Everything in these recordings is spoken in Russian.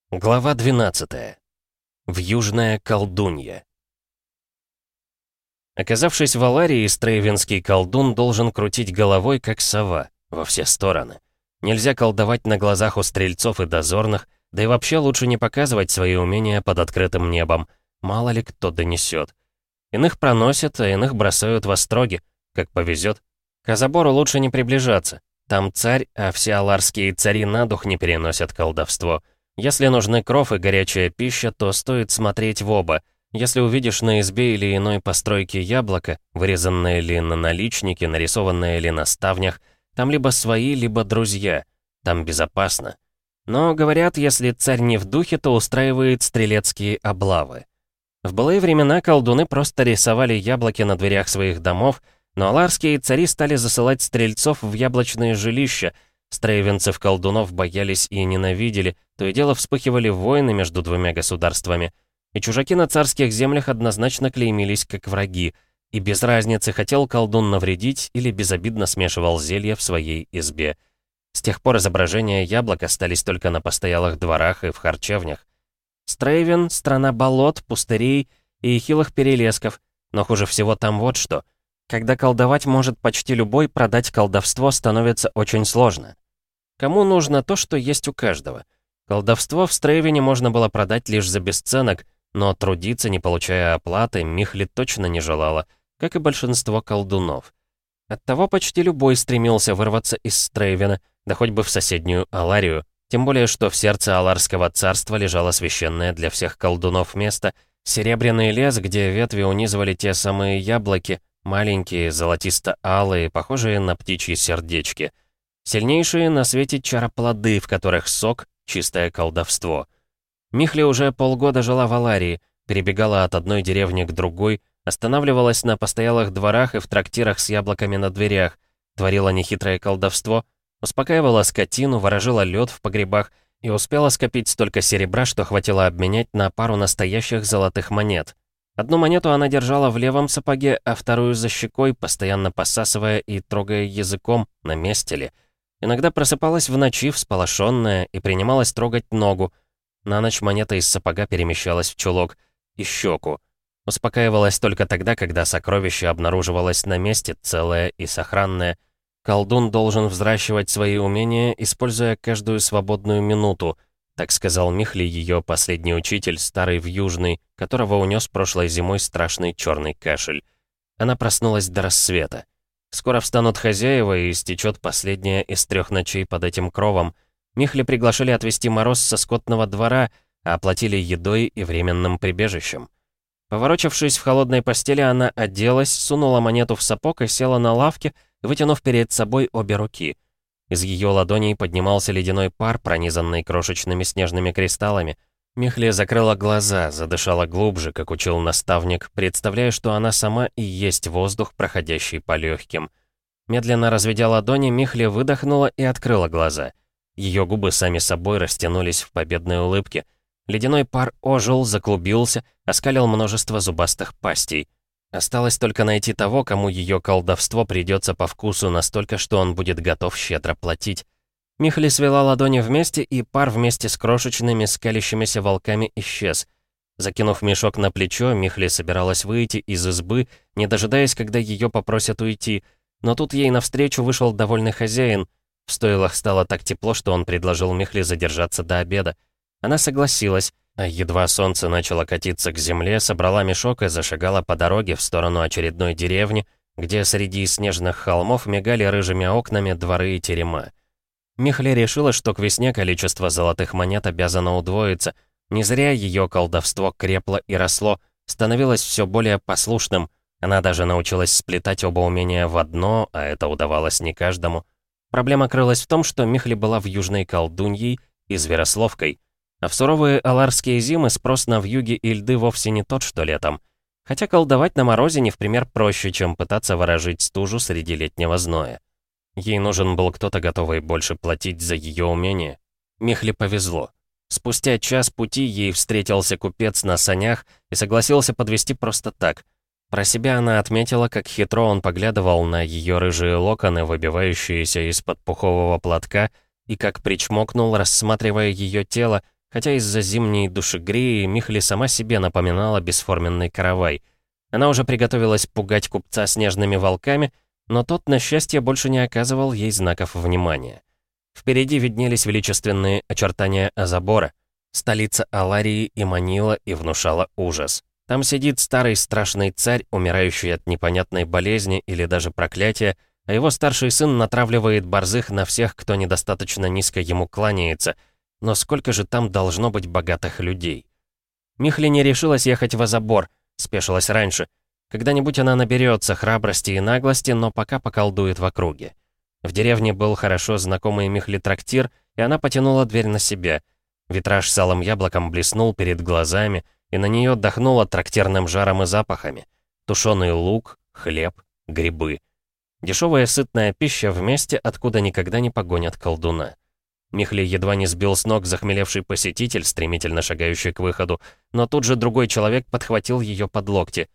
Глава 12. Вьюжная колдунья. Оказавшись в Аларии, стрейвенский колдун должен крутить головой, как сова, во все стороны. Нельзя колдовать на глазах у стрельцов и дозорных, да и вообще лучше не показывать свои умения под открытым небом. Мало ли кто донесет. Иных проносят, а иных бросают в остроги, как повезет. К Азабору лучше не приближаться. Там царь, а все аларские цари на дух не переносят колдовство. Если нужны кров и горячая пища, то стоит смотреть в оба. Если увидишь на избе или иной постройке яблоко, вырезанное ли на наличнике, нарисованное ли на ставнях, там либо свои, либо друзья. Там безопасно. Но, говорят, если царь не в духе, то устраивает стрелецкие облавы. В былые времена колдуны просто рисовали яблоки на дверях своих домов, но аларские цари стали засылать стрельцов в яблочные жилища. Стрейвенцев-колдунов боялись и ненавидели, то и дело вспыхивали войны между двумя государствами. И чужаки на царских землях однозначно клеймились как враги, и без разницы, хотел колдун навредить или безобидно смешивал зелья в своей избе. С тех пор изображения яблок остались только на постоялых дворах и в харчевнях. Стрейвен — страна болот, пустырей и хилых перелесков, но хуже всего там вот что. Когда колдовать может почти любой, продать колдовство становится очень сложно. Кому нужно то, что есть у каждого? Колдовство в Стрейвене можно было продать лишь за бесценок, но трудиться, не получая оплаты, Михли точно не желала, как и большинство колдунов. Оттого почти любой стремился вырваться из Стрейвена, да хоть бы в соседнюю Аларию, тем более что в сердце Аларского царства лежало священное для всех колдунов место — серебряный лес, где ветви унизывали те самые яблоки, маленькие, золотисто-алые, похожие на птичьи сердечки. Сильнейшие на свете чароплоды, в которых сок — чистое колдовство. Михли уже полгода жила в Аларии, перебегала от одной деревни к другой, останавливалась на постоялых дворах и в трактирах с яблоками на дверях, творила нехитрое колдовство, успокаивала скотину, ворожила лед в погребах и успела скопить столько серебра, что хватило обменять на пару настоящих золотых монет. Одну монету она держала в левом сапоге, а вторую за щекой, постоянно посасывая и трогая языком, на месте ли. Иногда просыпалась в ночи, всполошенная, и принималась трогать ногу. На ночь монета из сапога перемещалась в чулок и щеку. Успокаивалась только тогда, когда сокровище обнаруживалось на месте, целое и сохранное. Колдун должен взращивать свои умения, используя каждую свободную минуту, так сказал Михли, ее последний учитель, старый Вьюжный, которого унес прошлой зимой страшный черный кашель. Она проснулась до рассвета. Скоро встанут хозяева, и истечет последняя из 3 ночей под этим кровом. Михли приглашали отвезти Мороз со скотного двора, а оплатили едой и временным прибежищем. Поворочившись в холодной постели, она оделась, сунула монету в сапог и села на лавке, вытянув перед собой обе руки. Из ее ладоней поднимался ледяной пар, пронизанный крошечными снежными кристаллами. Михли закрыла глаза, задышала глубже, как учил наставник, представляя, что она сама и есть воздух, проходящий по легким. Медленно разведя ладони, Михли выдохнула и открыла глаза. Ее губы сами собой растянулись в победной улыбке. Ледяной пар ожил, заклубился, оскалил множество зубастых пастей. Осталось только найти того, кому ее колдовство придется по вкусу настолько, что он будет готов щедро платить. Михли свела ладони вместе, и пар вместе с крошечными скалящимися волками исчез. Закинув мешок на плечо, Михли собиралась выйти из избы, не дожидаясь, когда ее попросят уйти. Но тут ей навстречу вышел довольный хозяин. В стойлах стало так тепло, что он предложил Михли задержаться до обеда. Она согласилась, а едва солнце начало катиться к земле, собрала мешок и зашагала по дороге в сторону очередной деревни, где среди снежных холмов мигали рыжими окнами дворы и терема. Михли решила, что к весне количество золотых монет обязано удвоиться. Не зря ее колдовство крепло и росло, становилось все более послушным. Она даже научилась сплетать оба умения в одно, а это удавалось не каждому. Проблема крылась в том, что Михли была вьюжной колдуньей и зверословкой. А в суровые аларские зимы спрос на вьюги и льды вовсе не тот, что летом. Хотя колдовать на морозе не в пример проще, чем пытаться ворожить стужу среди летнего зноя. Ей нужен был кто-то, готовый больше платить за ее умение. Михли повезло. Спустя час пути ей встретился купец на санях и согласился подвезти просто так. Про себя она отметила, как хитро он поглядывал на ее рыжие локоны, выбивающиеся из-под пухового платка, и как причмокнул, рассматривая ее тело, хотя из-за зимней душегреи Михли сама себе напоминала бесформенный каравай. Она уже приготовилась пугать купца снежными волками, но тот, на счастье, больше не оказывал ей знаков внимания. Впереди виднелись величественные очертания Азабора. Столица Аларии и манила, и внушала ужас. Там сидит старый страшный царь, умирающий от непонятной болезни или даже проклятия, а его старший сын натравливает борзых на всех, кто недостаточно низко ему кланяется. Но сколько же там должно быть богатых людей? Михли не решилась ехать в Азабор, спешилась раньше. Когда-нибудь она наберется храбрости и наглости, но пока поколдует в округе. В деревне был хорошо знакомый Михли трактир, и она потянула дверь на себя. Витраж с алым яблоком блеснул перед глазами, и на нее дохнуло трактирным жаром и запахами. Тушеный лук, хлеб, грибы. Дешевая сытная пища в месте, откуда никогда не погонят колдуна. Михли едва не сбил с ног захмелевший посетитель, стремительно шагающий к выходу, но тут же другой человек подхватил ее под локти.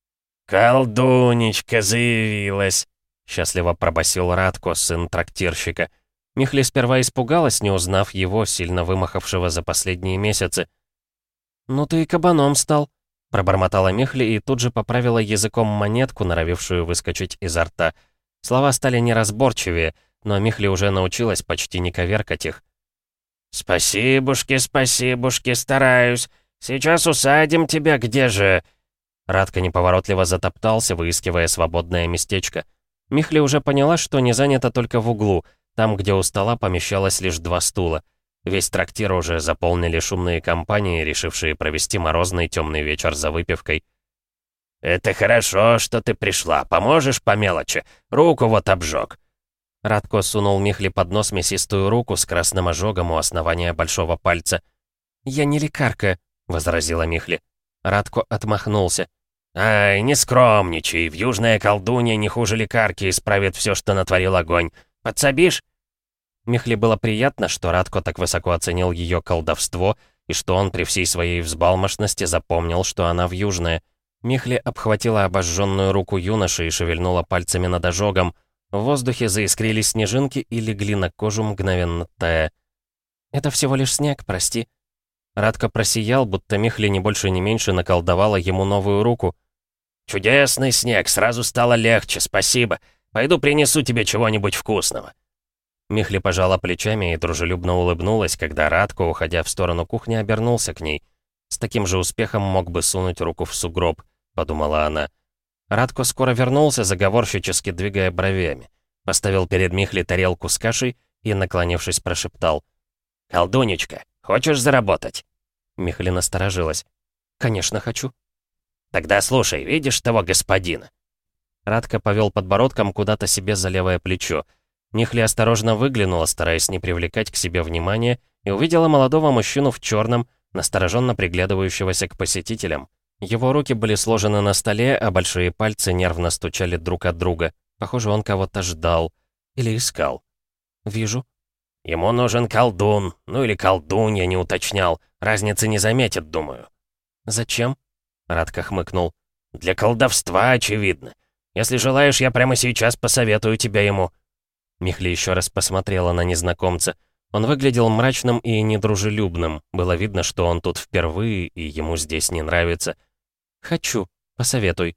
«Колдунечка заявилась!» — счастливо пробасил Радко, сын трактирщика. Михли сперва испугалась, не узнав его, сильно вымахавшего за последние месяцы. «Ну ты и кабаном стал», — пробормотала Михли и тут же поправила языком монетку, норовившую выскочить изо рта. Слова стали неразборчивее, но Михли уже научилась почти не коверкать их. «Спасибушки, спасибушки, стараюсь. Сейчас усадим тебя, где же...» Радко неповоротливо затоптался, выискивая свободное местечко. Михли уже поняла, что не занято только в углу, там, где у стола помещалось лишь 2 стула. Весь трактир уже заполнили шумные компании, решившие провести морозный темный вечер за выпивкой. «Это хорошо, что ты пришла. Поможешь по мелочи? Руку вот обжег». Радко сунул Михли под нос мясистую руку с красным ожогом у основания большого пальца. «Я не лекарка», — возразила Михли. Радко отмахнулся. «Ай, не скромничай, в южная колдунья не хуже лекарки исправит все, что натворил огонь. Подсобишь?» Михли было приятно, что Радко так высоко оценил ее колдовство, и что он при всей своей взбалмошности запомнил, что она в южная. Михли обхватила обожженную руку юноши и шевельнула пальцами над ожогом. В воздухе заискрились снежинки и легли на кожу, мгновенно тая. «Это всего лишь снег, прости». Радко просиял, будто Михли не больше ни меньше наколдовала ему новую руку. «Чудесный снег, сразу стало легче, спасибо. Пойду принесу тебе чего-нибудь вкусного». Михли пожала плечами и дружелюбно улыбнулась, когда Радко, уходя в сторону кухни, обернулся к ней. «С таким же успехом мог бы сунуть руку в сугроб», — подумала она. Радко скоро вернулся, заговорщически двигая бровями. Поставил перед Михли тарелку с кашей и, наклонившись, прошептал. «Колдунечка, хочешь заработать?» Михли насторожилась. «Конечно хочу». «Тогда слушай, видишь того господина?» Радко повел подбородком куда-то себе за левое плечо. Михли осторожно выглянула, стараясь не привлекать к себе внимания, и увидела молодого мужчину в черном, настороженно приглядывающегося к посетителям. Его руки были сложены на столе, а большие пальцы нервно стучали друг от друга. Похоже, он кого-то ждал. Или искал. «Вижу». «Ему нужен колдун, ну или колдунья, не уточнял. Разницы не заметит, думаю». «Зачем?» — Радко хмыкнул. «Для колдовства, очевидно. Если желаешь, я прямо сейчас посоветую тебя ему». Михли еще раз посмотрела на незнакомца. Он выглядел мрачным и недружелюбным. Было видно, что он тут впервые, и ему здесь не нравится. «Хочу. Посоветуй».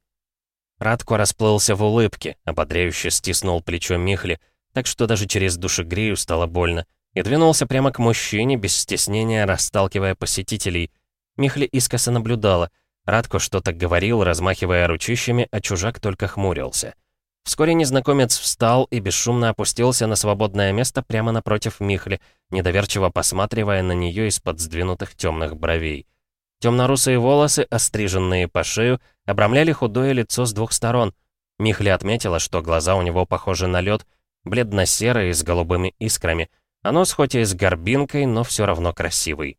Радко расплылся в улыбке, ободряюще стиснул плечо Михли, так что даже через душегрею стало больно, и двинулся прямо к мужчине, без стеснения расталкивая посетителей. Михли искоса наблюдала. Радко что-то говорил, размахивая ручищами, а чужак только хмурился. Вскоре незнакомец встал и бесшумно опустился на свободное место прямо напротив Михли, недоверчиво посматривая на нее из-под сдвинутых темных бровей. Темно-русые волосы, остриженные по шею, обрамляли худое лицо с 2 сторон. Михли отметила, что глаза у него похожи на лед, бледно-серые, с голубыми искрами, а нос хоть и с горбинкой, но все равно красивый.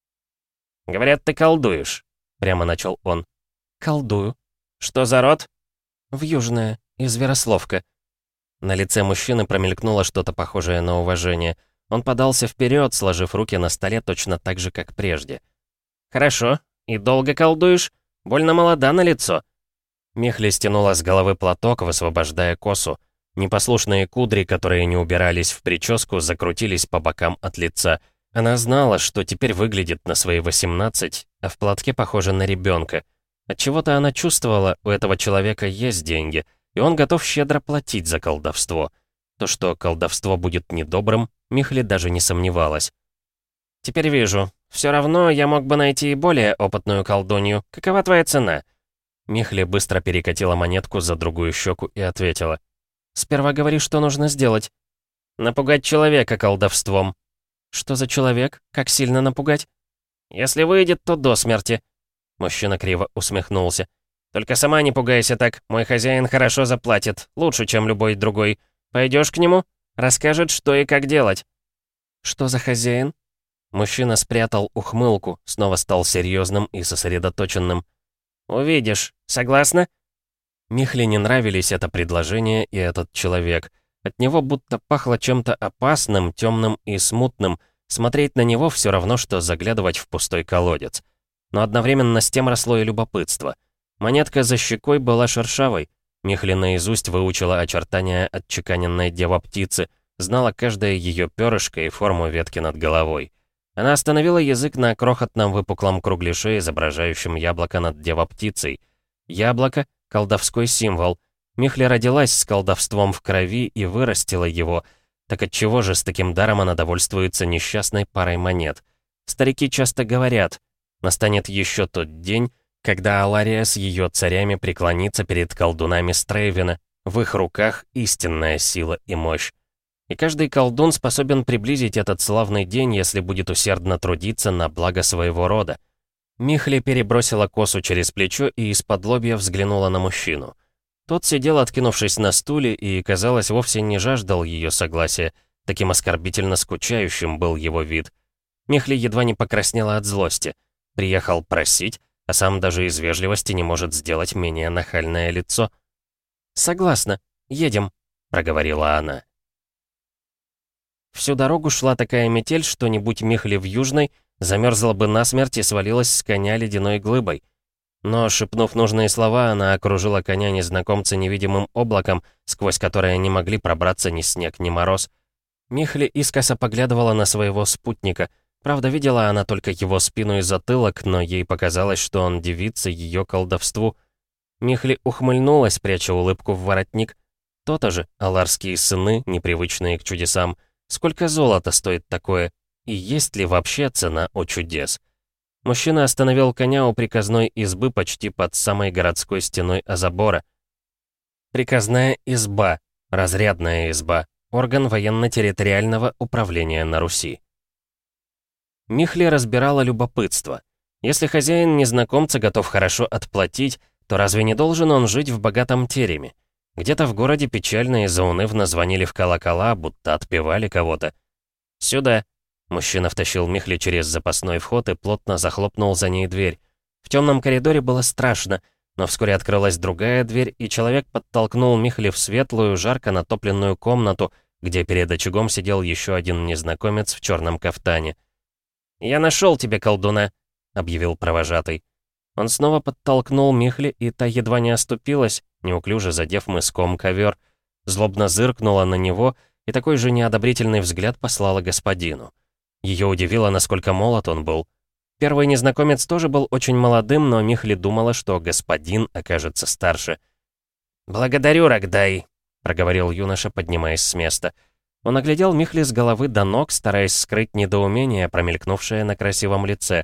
«Говорят, ты колдуешь», — прямо начал он. «Колдую». «Что за род?» «В южное, из Зверословка». На лице мужчины промелькнуло что-то похожее на уважение. Он подался вперед, сложив руки на столе точно так же, как прежде. «Хорошо. И долго колдуешь? Больно молода на лицо». Михли стянула с головы платок, высвобождая косу. Непослушные кудри, которые не убирались в прическу, закрутились по бокам от лица. Она знала, что теперь выглядит на свои 18, а в платке похожа на ребенка. Отчего-то она чувствовала, у этого человека есть деньги, и он готов щедро платить за колдовство. То, что колдовство будет недобрым, Михли даже не сомневалась. «Теперь вижу. Все равно я мог бы найти и более опытную колдунью. Какова твоя цена?» Михли быстро перекатила монетку за другую щеку и ответила. «Сперва говори, что нужно сделать». «Напугать человека колдовством». «Что за человек? Как сильно напугать?» «Если выйдет, то до смерти». Мужчина криво усмехнулся. «Только сама не пугайся так. Мой хозяин хорошо заплатит. Лучше, чем любой другой. Пойдешь к нему? Расскажет, что и как делать». «Что за хозяин?» Мужчина спрятал ухмылку, снова стал серьезным и сосредоточенным. «Увидишь. Согласна?» Михли не нравились это предложение и этот человек. От него будто пахло чем-то опасным, темным и смутным. Смотреть на него все равно, что заглядывать в пустой колодец. Но одновременно с тем росло и любопытство. Монетка за щекой была шершавой. Михли наизусть выучила очертания отчеканенной дева-птицы, знала каждое ее перышко и форму ветки над головой. Она остановила язык на крохотном выпуклом кругляше, изображающем яблоко над дева-птицей. Яблоко — колдовской символ. Михли родилась с колдовством в крови и вырастила его. Так отчего же с таким даром она довольствуется несчастной парой монет? Старики часто говорят, настанет еще тот день, когда Алария с ее царями преклонится перед колдунами Стрейвена, в их руках истинная сила и мощь. И каждый колдун способен приблизить этот славный день, если будет усердно трудиться на благо своего рода. Михли перебросила косу через плечо и из-под лобья взглянула на мужчину. Тот сидел, откинувшись на стуле, и, казалось, вовсе не жаждал ее согласия. Таким оскорбительно скучающим был его вид. Михли едва не покраснела от злости. Приехал просить, а сам даже из вежливости не может сделать менее нахальное лицо. «Согласна, едем», — проговорила она. Всю дорогу шла такая метель, что не будь Михли в Южной, замерзла бы насмерть и свалилась с коня ледяной глыбой. Но, шепнув нужные слова, она окружила коня незнакомца невидимым облаком, сквозь которое не могли пробраться ни снег, ни мороз. Михли искоса поглядывала на своего спутника. Правда, видела она только его спину и затылок, но ей показалось, что он дивится ее колдовству. Михли ухмыльнулась, пряча улыбку в воротник. То-то же, аларские сыны, непривычные к чудесам. Сколько золота стоит такое? И есть ли вообще цена у чудес? Мужчина остановил коня у приказной избы почти под самой городской стеной Азабора. Приказная изба, разрядная изба, орган военно-территориального управления на Руси. Михли разбирала любопытство. Если хозяин незнакомца готов хорошо отплатить, то разве не должен он жить в богатом тереме? Где-то в городе печально и заунывно звонили в колокола, будто отпевали кого-то. «Сюда!» Мужчина втащил Михли через запасной вход и плотно захлопнул за ней дверь. В темном коридоре было страшно, но вскоре открылась другая дверь, и человек подтолкнул Михли в светлую, жарко натопленную комнату, где перед очагом сидел еще один незнакомец в черном кафтане. «Я нашел тебе колдуна», — объявил провожатый. Он снова подтолкнул Михли, и та едва не оступилась, неуклюже задев мыском ковер, злобно зыркнула на него и такой же неодобрительный взгляд послала господину. Ее удивило, насколько молод он был. Первый незнакомец тоже был очень молодым, но Михли думала, что господин окажется старше. «Благодарю, Рогдай», — проговорил юноша, поднимаясь с места. Он оглядел Михли с головы до ног, стараясь скрыть недоумение, промелькнувшее на красивом лице.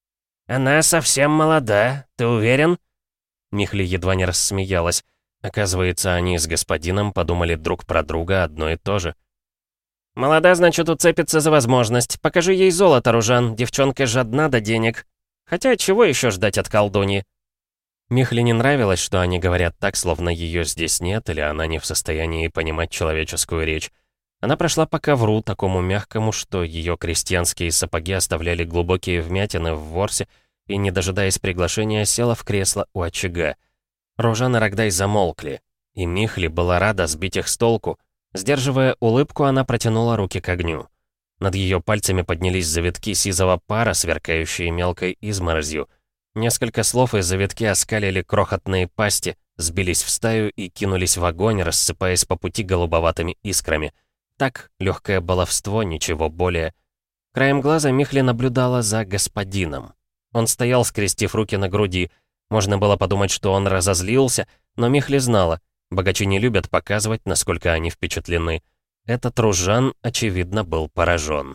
«Она совсем молода, ты уверен?» Михли едва не рассмеялась. Оказывается, они с господином подумали друг про друга одно и то же. «Молода, значит, уцепится за возможность. Покажи ей золото, Ружан, девчонка жадна до денег. Хотя чего еще ждать от колдуньи?» Михли не нравилось, что они говорят так, словно ее здесь нет, или она не в состоянии понимать человеческую речь. Она прошла по ковру, такому мягкому, что ее крестьянские сапоги оставляли глубокие вмятины в ворсе, и, не дожидаясь приглашения, села в кресло у очага. Ружан и Рогдай замолкли, и Михли была рада сбить их с толку. Сдерживая улыбку, она протянула руки к огню. Над ее пальцами поднялись завитки сизого пара, сверкающие мелкой изморозью. Несколько слов, и завитки оскалили крохотные пасти, сбились в стаю и кинулись в огонь, рассыпаясь по пути голубоватыми искрами. Так, легкое баловство, ничего более. Краем глаза Михли наблюдала за господином. Он стоял, скрестив руки на груди. Можно было подумать, что он разозлился, но Михли знала, богачи не любят показывать, насколько они впечатлены. Этот Ружан, очевидно, был поражен.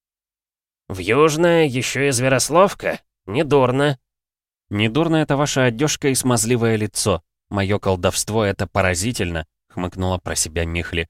«В Южное еще и зверословка? Недурно». «Недурно это ваша одежка и смазливое лицо. Мое колдовство — это поразительно», — хмыкнула про себя Михли.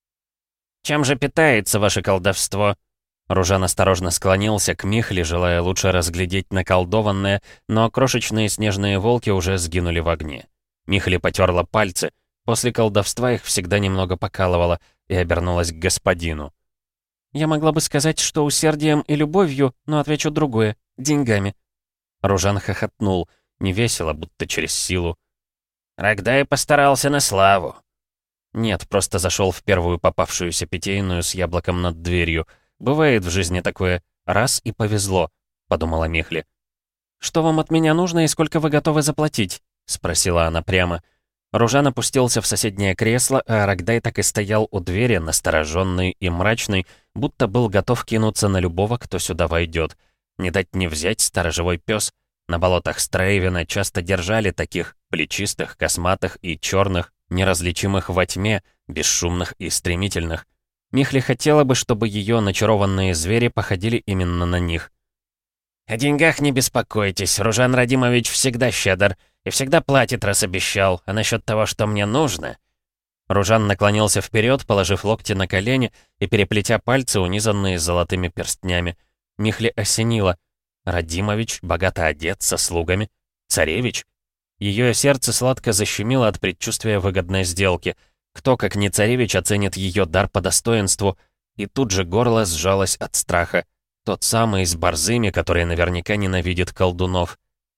«Чем же питается ваше колдовство?» Ружан осторожно склонился к Михли, желая лучше разглядеть наколдованное, но крошечные снежные волки уже сгинули в огне. Михли потерла пальцы. После колдовства их всегда немного покалывало, и обернулась к господину. «Я могла бы сказать, что усердием и любовью, но отвечу другое — деньгами». Ружан хохотнул, невесело, будто через силу. «Рогдай постарался на славу». Нет, просто зашел в первую попавшуюся питейную с яблоком над дверью. Бывает в жизни такое. Раз и повезло, подумала Михли. «Что вам от меня нужно и сколько вы готовы заплатить?» — спросила она прямо. Ружан опустился в соседнее кресло, а Рогдай так и стоял у двери, настороженный и мрачный, будто был готов кинуться на любого, кто сюда войдет. Не дать не взять сторожевой пес. На болотах Стрейвена часто держали таких, плечистых, косматых и черных, неразличимых во тьме, бесшумных и стремительных. Михли хотела бы, чтобы ее начарованные звери походили именно на них. «О деньгах не беспокойтесь, Ружан Радимович всегда щедр и всегда платит, раз обещал, а насчет того, что мне нужно...» Ружан наклонился вперед, положив локти на колени и переплетя пальцы, унизанные золотыми перстнями. Михли осенило. Радимович, богато одет, со слугами. Царевич? Ее сердце сладко защемило от предчувствия выгодной сделки. Кто, как не царевич, оценит ее дар по достоинству? И тут же горло сжалось от страха. Тот самый с борзыми, который наверняка ненавидит колдунов.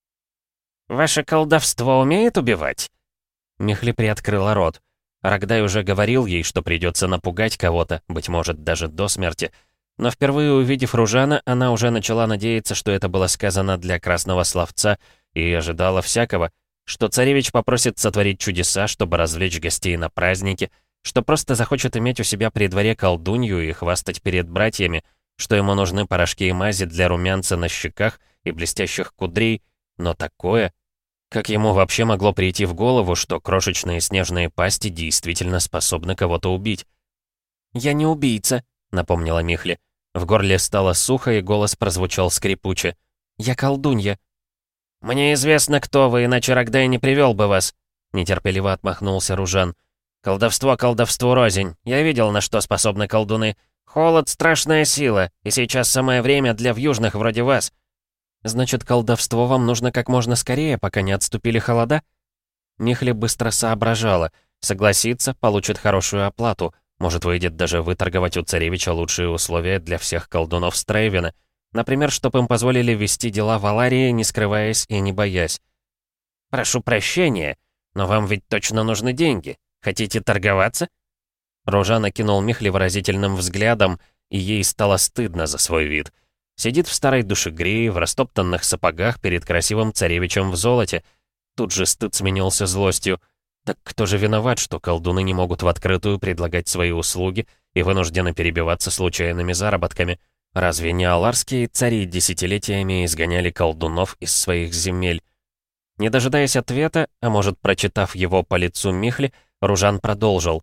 «Ваше колдовство умеет убивать?» Михли приоткрыла рот. Рогдай уже говорил ей, что придется напугать кого-то, быть может, даже до смерти. Но впервые увидев Ружана, она уже начала надеяться, что это было сказано для красного словца, и ожидала всякого, что царевич попросит сотворить чудеса, чтобы развлечь гостей на празднике, что просто захочет иметь у себя при дворе колдунью и хвастать перед братьями, что ему нужны порошки и мази для румянца на щеках и блестящих кудрей, но такое... Как ему вообще могло прийти в голову, что крошечные снежные пасти действительно способны кого-то убить? «Я не убийца», — напомнила Михли. В горле стало сухо, и голос прозвучал скрипуче. «Я колдунья». «Мне известно, кто вы, иначе Рогдай не привел бы вас», — нетерпеливо отмахнулся Ружан. «Колдовство колдовству рознь. Я видел, на что способны колдуны. Холод — страшная сила, и сейчас самое время для вьюжных вроде вас». «Значит, колдовство вам нужно как можно скорее, пока не отступили холода?» Михли быстро соображала. Согласится, получит хорошую оплату. Может, выйдет даже выторговать у царевича лучшие условия для всех колдунов Стрейвена. Например, чтобы им позволили вести дела в Аларии, не скрываясь и не боясь. «Прошу прощения, но вам ведь точно нужны деньги. Хотите торговаться?» Ружан окинул Михли выразительным взглядом, и ей стало стыдно за свой вид. Сидит в старой душегрее, в растоптанных сапогах перед красивым царевичем в золоте. Тут же стыд сменился злостью. Так кто же виноват, что колдуны не могут в открытую предлагать свои услуги и вынуждены перебиваться случайными заработками? Разве не аларские цари десятилетиями изгоняли колдунов из своих земель? Не дожидаясь ответа, а может, прочитав его по лицу Михли, Ружан продолжил.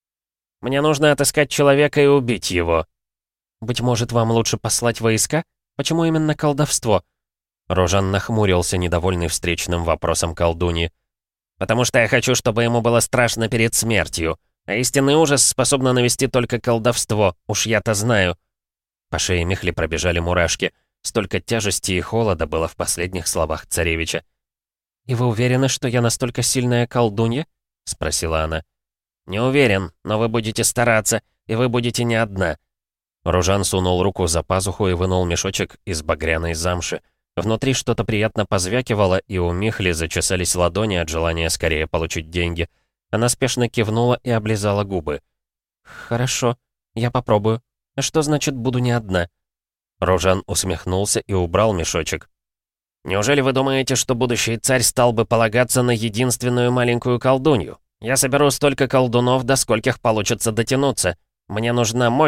«Мне нужно отыскать человека и убить его». «Быть может, вам лучше послать войска? Почему именно колдовство?» Ружан нахмурился, недовольный встречным вопросом колдуньи. «Потому что я хочу, чтобы ему было страшно перед смертью. А истинный ужас способно навести только колдовство, уж я-то знаю». По шее Михли пробежали мурашки. Столько тяжести и холода было в последних словах царевича. «И вы уверены, что я настолько сильная колдунья?» — спросила она. «Не уверен, но вы будете стараться, и вы будете не одна». Ружан сунул руку за пазуху и вынул мешочек из багряной замши. Внутри что-то приятно позвякивало, и у Михли зачесались ладони от желания скорее получить деньги. Она спешно кивнула и облизала губы. «Хорошо, я попробую. А что значит буду не одна?» Ружан усмехнулся и убрал мешочек. «Неужели вы думаете, что будущий царь стал бы полагаться на единственную маленькую колдунью? Я соберу столько колдунов, до скольких получится дотянуться. Мне нужна мощь,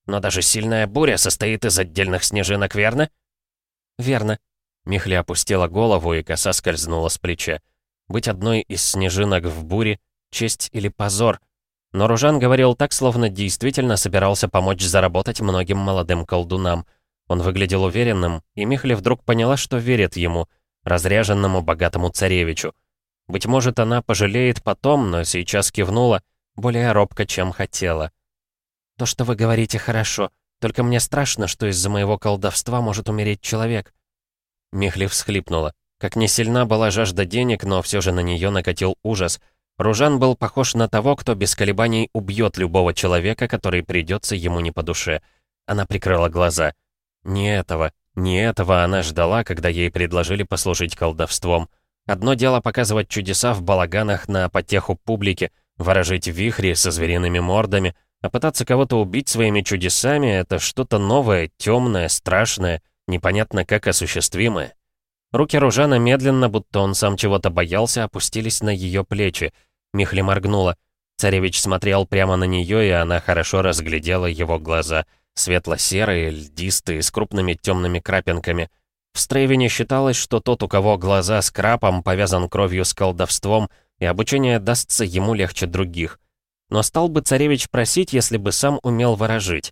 Но даже сильная буря состоит из отдельных снежинок, верно?» «Верно». Михли опустила голову, и коса скользнула с плеча. Быть одной из снежинок в буре — честь или позор? Но Ружан говорил так, словно действительно собирался помочь заработать многим молодым колдунам. Он выглядел уверенным, и Михли вдруг поняла, что верит ему, разряженному богатому царевичу. Быть может, она пожалеет потом, но сейчас кивнула, более робко, чем хотела. «То, что вы говорите, хорошо. Только мне страшно, что из-за моего колдовства может умереть человек». Михли всхлипнула. Как не сильна была жажда денег, но все же на нее накатил ужас. Ружан был похож на того, кто без колебаний убьет любого человека, который придется ему не по душе. Она прикрыла глаза. Не этого она ждала, когда ей предложили послужить колдовством. Одно дело показывать чудеса в балаганах на потеху публики, ворожить вихри со звериными мордами, а пытаться кого-то убить своими чудесами — это что-то новое, темное, страшное, непонятно как осуществимое. Руки Ружана медленно, будто он сам чего-то боялся, опустились на ее плечи. Михли моргнула. Царевич смотрел прямо на нее, и она хорошо разглядела его глаза. Светло-серые, льдистые, с крупными темными крапинками. В Стрейвине считалось, что тот, у кого глаза с крапом, повязан кровью с колдовством, и обучение дастся ему легче других. Но стал бы царевич просить, если бы сам умел ворожить.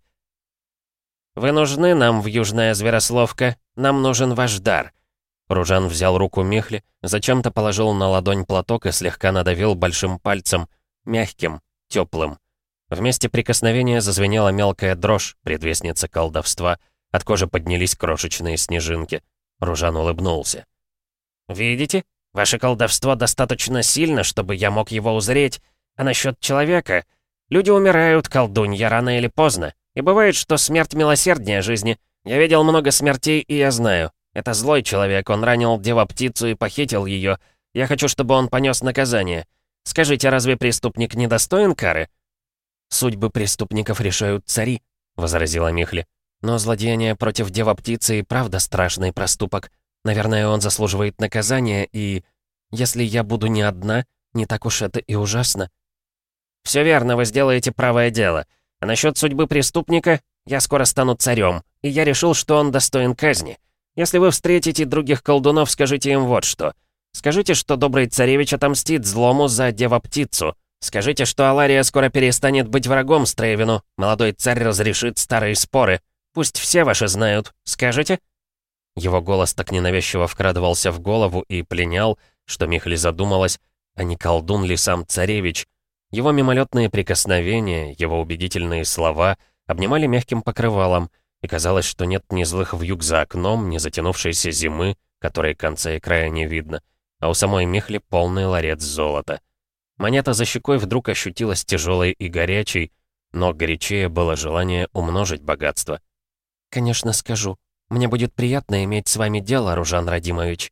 «Вы нужны нам в Южная Зверословка. Нам нужен ваш дар». Ружан взял руку Михли, зачем-то положил на ладонь платок и слегка надавил большим пальцем, мягким, теплым. В месте прикосновения зазвенела мелкая дрожь, предвестница колдовства. От кожи поднялись крошечные снежинки. Ружан улыбнулся. «Видите? Ваше колдовство достаточно сильно, чтобы я мог его узреть. А насчет человека? Люди умирают, колдунья, рано или поздно. И бывает, что смерть милосерднее жизни. Я видел много смертей, и я знаю. Это злой человек, он ранил дева-птицу и похитил ее. Я хочу, чтобы он понес наказание. Скажите, разве преступник не достоин кары?» «Судьбы преступников решают цари», — возразила Михли. «Но злодеяние против дева-птицы и правда страшный проступок. Наверное, он заслуживает наказания, и... Если я буду не одна, не так уж это и ужасно». «Все верно, вы сделаете правое дело. А насчет судьбы преступника, я скоро стану царем, и я решил, что он достоин казни. Если вы встретите других колдунов, скажите им вот что. Скажите, что добрый царевич отомстит злому за дева-птицу. Скажите, что Алария скоро перестанет быть врагом Стрейвину. Молодой царь разрешит старые споры. Пусть все ваши знают. Скажете?» Его голос так ненавязчиво вкрадывался в голову и пленял, что Михли задумалась, а не колдун ли сам царевич. Его мимолетные прикосновения, его убедительные слова обнимали мягким покрывалом, и казалось, что нет ни злых вьюг за окном, ни затянувшейся зимы, которой конца и края не видно, а у самой Михли полный ларец золота. Монета за щекой вдруг ощутилась тяжелой и горячей, но горячее было желание умножить богатство. «Конечно, скажу. Мне будет приятно иметь с вами дело, Ружан Радимович».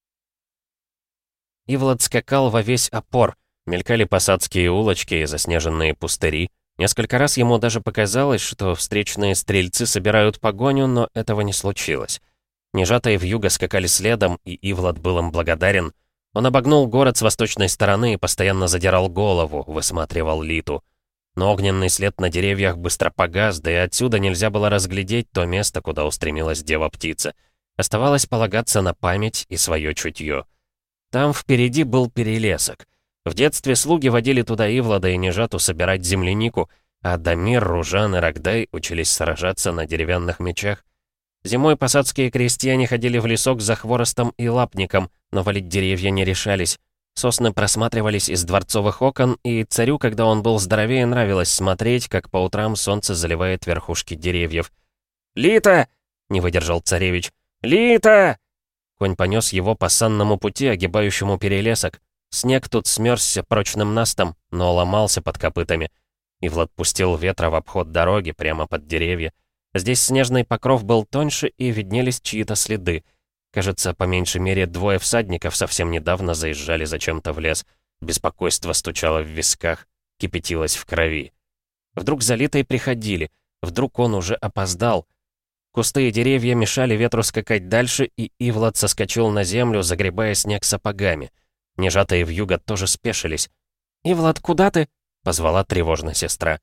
Ивлад скакал во весь опор, мелькали посадские улочки и заснеженные пустыри. Несколько раз ему даже показалось, что встречные стрельцы собирают погоню, но этого не случилось. Нежатые вьюга скакали следом, и Ивлад был им благодарен. Он обогнул город с восточной стороны и постоянно задирал голову, высматривал Литу. Но огненный след на деревьях быстро погас, да и отсюда нельзя было разглядеть то место, куда устремилась дева-птица. Оставалось полагаться на память и свое чутье. Там впереди был перелесок. В детстве слуги водили туда Ивлада и Нежату собирать землянику, а Дамир, Ружан и Рогдай учились сражаться на деревянных мечах. Зимой посадские крестьяне ходили в лесок за хворостом и лапником, но валить деревья не решались. Сосны просматривались из дворцовых окон, и царю, когда он был здоровее, нравилось смотреть, как по утрам солнце заливает верхушки деревьев. «Лита!» — не выдержал царевич. «Лита!» Конь понес его по санному пути, огибающему перелесок. Снег тут смерзся прочным настом, но ломался под копытами. Ивлад пустил ветра в обход дороги, прямо под деревья. Здесь снежный покров был тоньше, и виднелись чьи-то следы. Кажется, по меньшей мере 2 всадников совсем недавно заезжали зачем-то в лес. Беспокойство стучало в висках, кипятилось в крови. Вдруг за Литой приходили, вдруг он уже опоздал. Кусты и деревья мешали ветру скакать дальше, и Ивлад соскочил на землю, загребая снег сапогами. Нежатые вьюга тоже спешились. «Ивлад, куда ты?» — позвала тревожно сестра.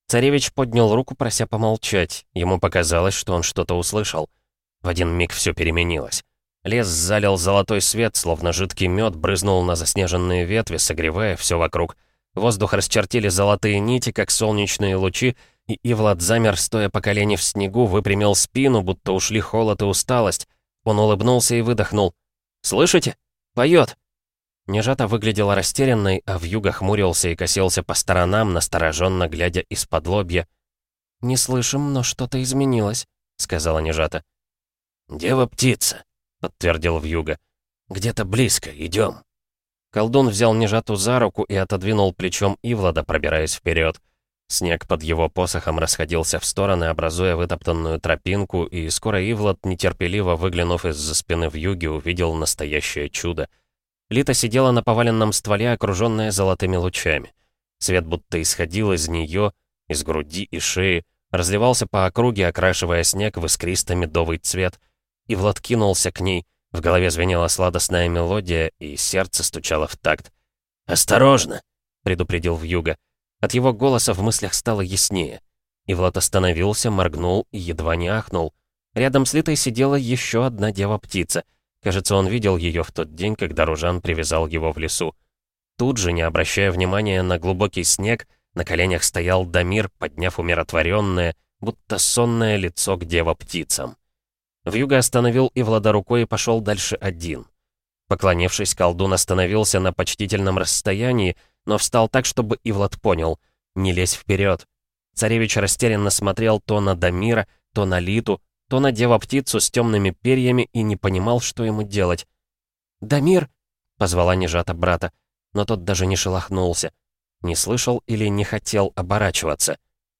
Царевич поднял руку, прося помолчать. Ему показалось, что он что-то услышал. В один миг все переменилось. Лес залил золотой свет, словно жидкий мед брызнул на заснеженные ветви, согревая все вокруг. Воздух расчертили золотые нити, как солнечные лучи, и Ивлад замер, стоя по колени в снегу, выпрямил спину, будто ушли холод и усталость. Он улыбнулся и выдохнул. «Слышите? Поет!» Нежата выглядела растерянной, а вьюга хмурился и косился по сторонам, настороженно глядя из-под лобья. «Не слышим, но что-то изменилось», — сказала Нежата. «Дева-птица», — подтвердил вьюга. «Где-то близко, идем». Колдун взял Нежату за руку и отодвинул плечом Ивлада, пробираясь вперед. Снег под его посохом расходился в стороны, образуя вытоптанную тропинку, и скоро Ивлад, нетерпеливо выглянув из-за спины вьюги, увидел настоящее чудо. Лита сидела на поваленном стволе, окруженная золотыми лучами. Свет будто исходил из нее, из груди и шеи, разливался по округе, окрашивая снег в искристо-медовый цвет. Ивлад кинулся к ней, в голове звенела сладостная мелодия, и сердце стучало в такт. «Осторожно!» — предупредил вьюга. От его голоса в мыслях стало яснее. Ивлад остановился, моргнул и едва не ахнул. Рядом с Литой сидела еще одна дева-птица. Кажется, он видел ее в тот день, когда Ружан привязал его в лесу. Тут же, не обращая внимания на глубокий снег, на коленях стоял Дамир, подняв умиротворенное, будто сонное лицо к дева-птицам. Вьюга остановил Ивлада рукой и пошел дальше один. Поклонившись, колдун остановился на почтительном расстоянии, но встал так, чтобы Ивлад понял — не лезь вперед. Царевич растерянно смотрел то на Дамира, то на Литу, то на дева-птицу с темными перьями и не понимал, что ему делать. «Дамир!» — позвала Нежата брата, но тот даже не шелохнулся. Не слышал или не хотел оборачиваться.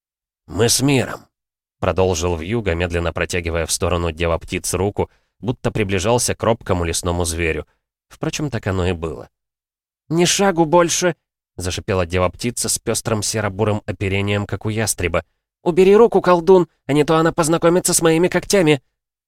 «Мы с миром», — продолжил вьюга, медленно протягивая в сторону дева-птиц руку, будто приближался к робкому лесному зверю. Впрочем, так оно и было. «Ни шагу больше!» — зашипела дева-птица с пестрым серо-бурым оперением, как у ястреба. «Убери руку, колдун, а не то она познакомится с моими когтями!»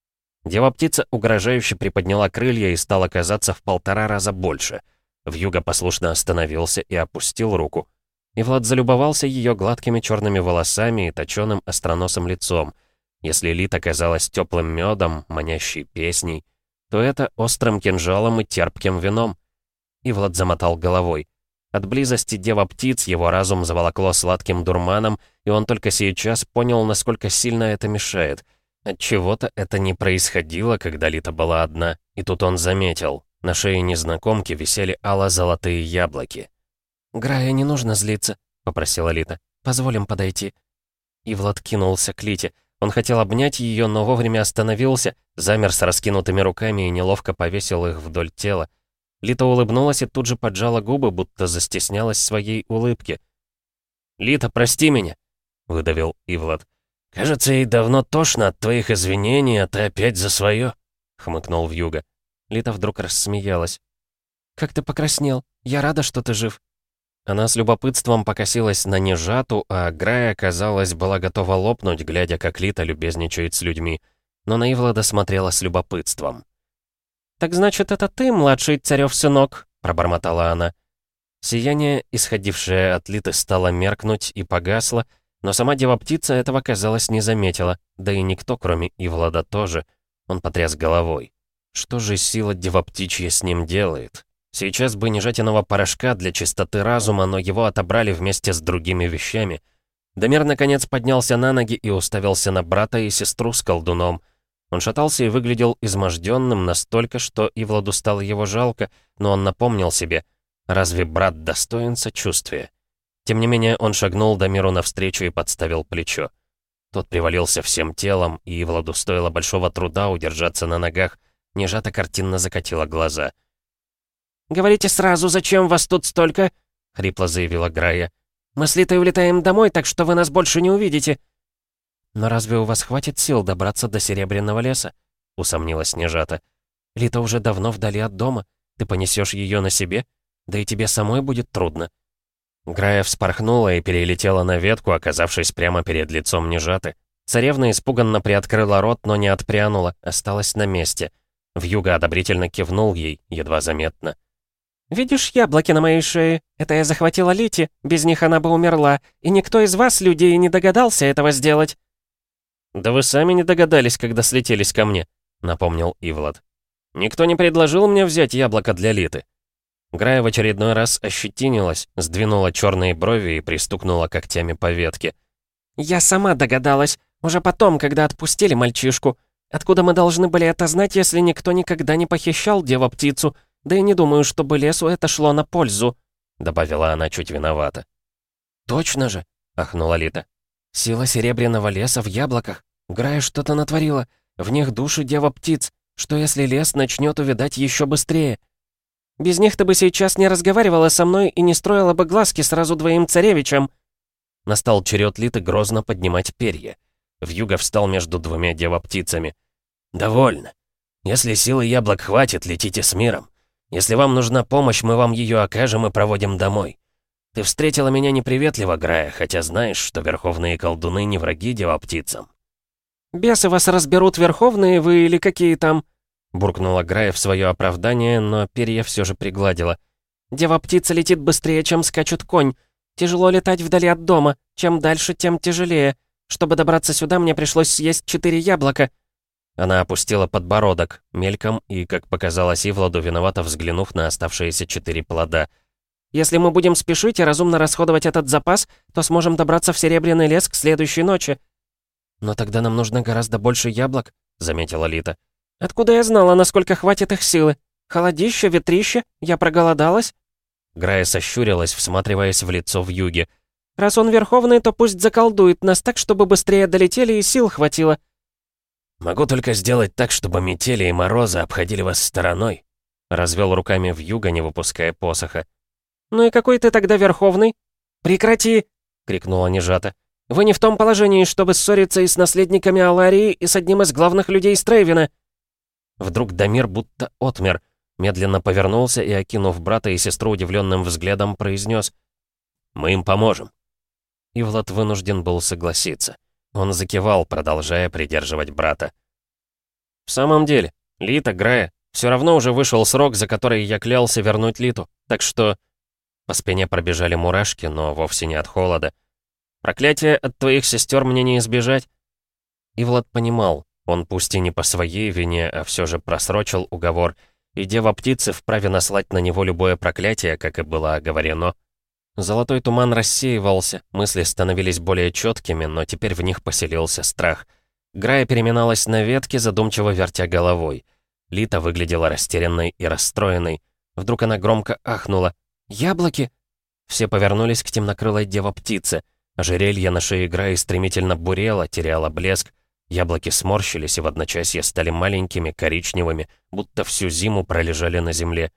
Дева-птица угрожающе приподняла крылья и стала казаться в 1,5 раза больше. Вьюга послушно остановился и опустил руку. И Влад залюбовался ее гладкими черными волосами и точеным остроносым лицом. Если Лита казалась теплым медом, манящей песней, то это острым кинжалом и терпким вином. И Влад замотал головой. От близости дева-птиц его разум заволокло сладким дурманом, и он только сейчас понял, насколько сильно это мешает. Отчего-то это не происходило, когда Лита была одна, и тут он заметил. На шее незнакомки висели ало-золотые яблоки. «Грая, не нужно злиться», — попросила Лита. «Позволим подойти». И Влад кинулся к Лите. Он хотел обнять ее, но вовремя остановился, замер с раскинутыми руками и неловко повесил их вдоль тела. Лита улыбнулась и тут же поджала губы, будто застеснялась своей улыбки. «Лита, прости меня», — выдавил Ивлад. «Кажется, ей давно тошно от твоих извинений, а ты опять за свое», — хмыкнул вьюга. Лита вдруг рассмеялась. «Как ты покраснел? Я рада, что ты жив». Она с любопытством покосилась на Нежату, а Грая, казалось, была готова лопнуть, глядя, как Лита любезничает с людьми. Но на Ивлада смотрела с любопытством. «Так значит, это ты, младший царев сынок?» — пробормотала она. Сияние, исходившее от Литы, стало меркнуть и погасло, но сама дева-птица этого, казалось, не заметила, да и никто, кроме Ивлада, тоже. Он потряс головой. Что же сила дева-птичья с ним делает? Сейчас бы нежатиного порошка для чистоты разума, но его отобрали вместе с другими вещами. Дамир, наконец, поднялся на ноги и уставился на брата и сестру с колдуном. Он шатался и выглядел изможденным настолько, что Ивладу стало его жалко, но он напомнил себе, разве брат достоин сочувствия? Тем не менее, он шагнул Дамиру навстречу и подставил плечо. Тот привалился всем телом, и Ивладу стоило большого труда удержаться на ногах. Нежата картинно закатила глаза. «Говорите сразу, зачем вас тут столько?» — хрипло заявила Грая. «Мы с Литой улетаем домой, так что вы нас больше не увидите». «Но разве у вас хватит сил добраться до Серебряного леса?» — усомнилась Нежата. «Лита уже давно вдали от дома. Ты понесешь ее на себе? Да и тебе самой будет трудно». Грая вспорхнула и перелетела на ветку, оказавшись прямо перед лицом Нежаты. Царевна испуганно приоткрыла рот, но не отпрянула, осталась на месте. Вьюга одобрительно кивнул ей, едва заметно. «Видишь яблоки на моей шее? Это я захватила Лите, без них она бы умерла, и никто из вас, людей, не догадался этого сделать». «Да вы сами не догадались, когда слетелись ко мне», — напомнил Ивлад. «Никто не предложил мне взять яблоко для Литы». Грая в очередной раз ощетинилась, сдвинула черные брови и пристукнула когтями по ветке. «Я сама догадалась, уже потом, когда отпустили мальчишку. Откуда мы должны были это знать, если никто никогда не похищал дева-птицу? Да и не думаю, чтобы лесу это шло на пользу», — добавила она чуть виновата. «Точно же», — ахнула Лита. «Сила серебряного леса в яблоках. Грая что-то натворила. В них души дева-птиц. Что если лес начнет увядать еще быстрее?» «Без них ты бы сейчас не разговаривала со мной и не строила бы глазки сразу двоим царевичам». Настал черед Литы грозно поднимать перья. Вьюга встал между двумя дева-птицами. «Довольно. Если силы яблок хватит, летите с миром. Если вам нужна помощь, мы вам ее окажем и проводим домой. Ты встретила меня неприветливо, Грая, хотя знаешь, что верховные колдуны не враги дева-птицам». «Бесы вас разберут, верховные вы или какие там?» Буркнула Грая в свое оправдание, но перья все же пригладила. «Дева-птица летит быстрее, чем скачет конь. Тяжело летать вдали от дома. Чем дальше, тем тяжелее. Чтобы добраться сюда, мне пришлось съесть 4 яблока». Она опустила подбородок, мельком и, как показалось Ивладу, виновато взглянув на оставшиеся 4 плода. «Если мы будем спешить и разумно расходовать этот запас, то сможем добраться в Серебряный лес к следующей ночи». «Но тогда нам нужно гораздо больше яблок», — заметила Лита. «Откуда я знала, насколько хватит их силы? Холодище, ветрище, я проголодалась?» Грая сощурилась, всматриваясь в лицо вьюги. «Раз он верховный, то пусть заколдует нас так, чтобы быстрее долетели и сил хватило». «Могу только сделать так, чтобы метели и морозы обходили вас стороной», — развел руками вьюга, не выпуская посоха. «Ну и какой ты тогда верховный?» «Прекрати!» — крикнула Нежата. «Вы не в том положении, чтобы ссориться и с наследниками Аларии, и с одним из главных людей Стрейвена». Вдруг Дамир будто отмер, медленно повернулся и, окинув брата и сестру удивленным взглядом, произнес: «Мы им поможем». И Влад вынужден был согласиться. Он закивал, продолжая придерживать брата. «В самом деле, Лита, Грая, все равно уже вышел срок, за который я клялся вернуть Литу, так что...» По спине пробежали мурашки, но вовсе не от холода. «Проклятие от твоих сестер мне не избежать». И Влад понимал, он пусть и не по своей вине, а все же просрочил уговор, и дева-птицы вправе наслать на него любое проклятие, как и было оговорено. Золотой туман рассеивался, мысли становились более четкими, но теперь в них поселился страх. Грая переминалась на ветке, задумчиво вертя головой. Лита выглядела растерянной и расстроенной. Вдруг она громко ахнула. «Яблоки!» Все повернулись к темнокрылой дева-птице. Ожерелье на шее Граи стремительно бурело, теряло блеск. Яблоки сморщились и в одночасье стали маленькими, коричневыми, будто всю зиму пролежали на земле.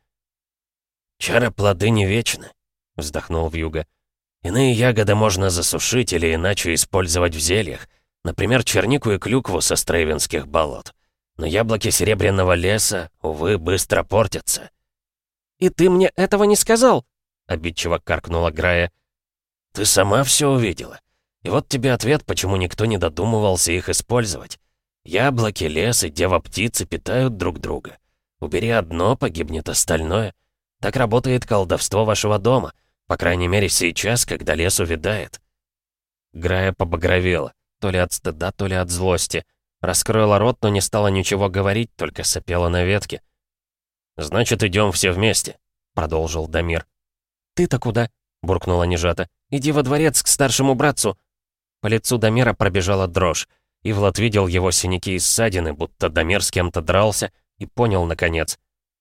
«Чары плоды не вечны», — вздохнул вьюга. «Иные ягоды можно засушить или иначе использовать в зельях, например, чернику и клюкву со стрейвенских болот. Но яблоки серебряного леса, увы, быстро портятся». «И ты мне этого не сказал?» — обидчиво каркнула Грая. «Ты сама все увидела. И вот тебе ответ, почему никто не додумывался их использовать. Яблоки, лес и дева-птицы питают друг друга. Убери одно, погибнет остальное. Так работает колдовство вашего дома, по крайней мере сейчас, когда лес увядает». Грая побагровела, то ли от стыда, то ли от злости. Раскрыла рот, но не стала ничего говорить, только сопела на ветке. «Значит, идем все вместе», — продолжил Дамир. «Ты-то куда?» — буркнула Нежата. «Иди во дворец к старшему братцу». По лицу Дамира пробежала дрожь, и Влад видел его синяки и ссадины, будто Дамир с кем-то дрался, и понял, наконец.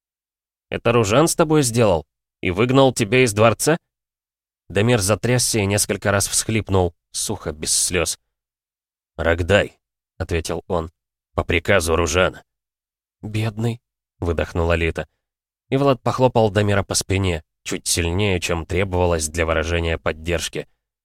«Это Ружан с тобой сделал? И выгнал тебя из дворца?» Дамир затрясся и несколько раз всхлипнул, сухо, без слез. «Рогдай», — ответил он, — «по приказу Ружана». «Бедный», — выдохнула Лита. И Влад похлопал Дамира по спине, чуть сильнее, чем требовалось для выражения поддержки.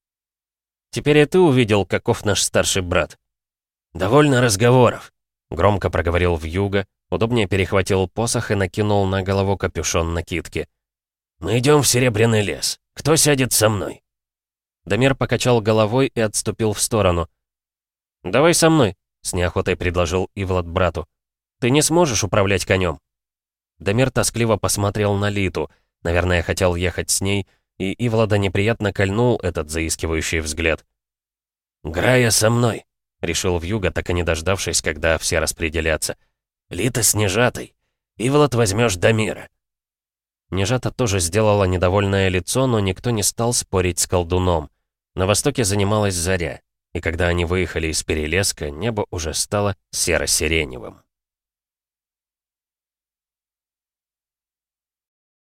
«Теперь и ты увидел, каков наш старший брат». «Довольно разговоров», — громко проговорил вьюга, удобнее перехватил посох и накинул на голову капюшон накидки. «Мы идем в Серебряный лес. Кто сядет со мной?» Дамир покачал головой и отступил в сторону. «Давай со мной», — с неохотой предложил Ивлад брату. «Ты не сможешь управлять конем». Дамир тоскливо посмотрел на Литу. Наверное, хотел ехать с ней, и Ивлада неприятно кольнул этот заискивающий взгляд. «Грая со мной», — решил Вьюга, так и не дождавшись, когда все распределятся. «Лита с Нежатой. Ивлад возьмешь Дамира». Нежата тоже сделала недовольное лицо, но никто не стал спорить с колдуном. На востоке занималась заря, и когда они выехали из перелеска, небо уже стало серо-сиреневым.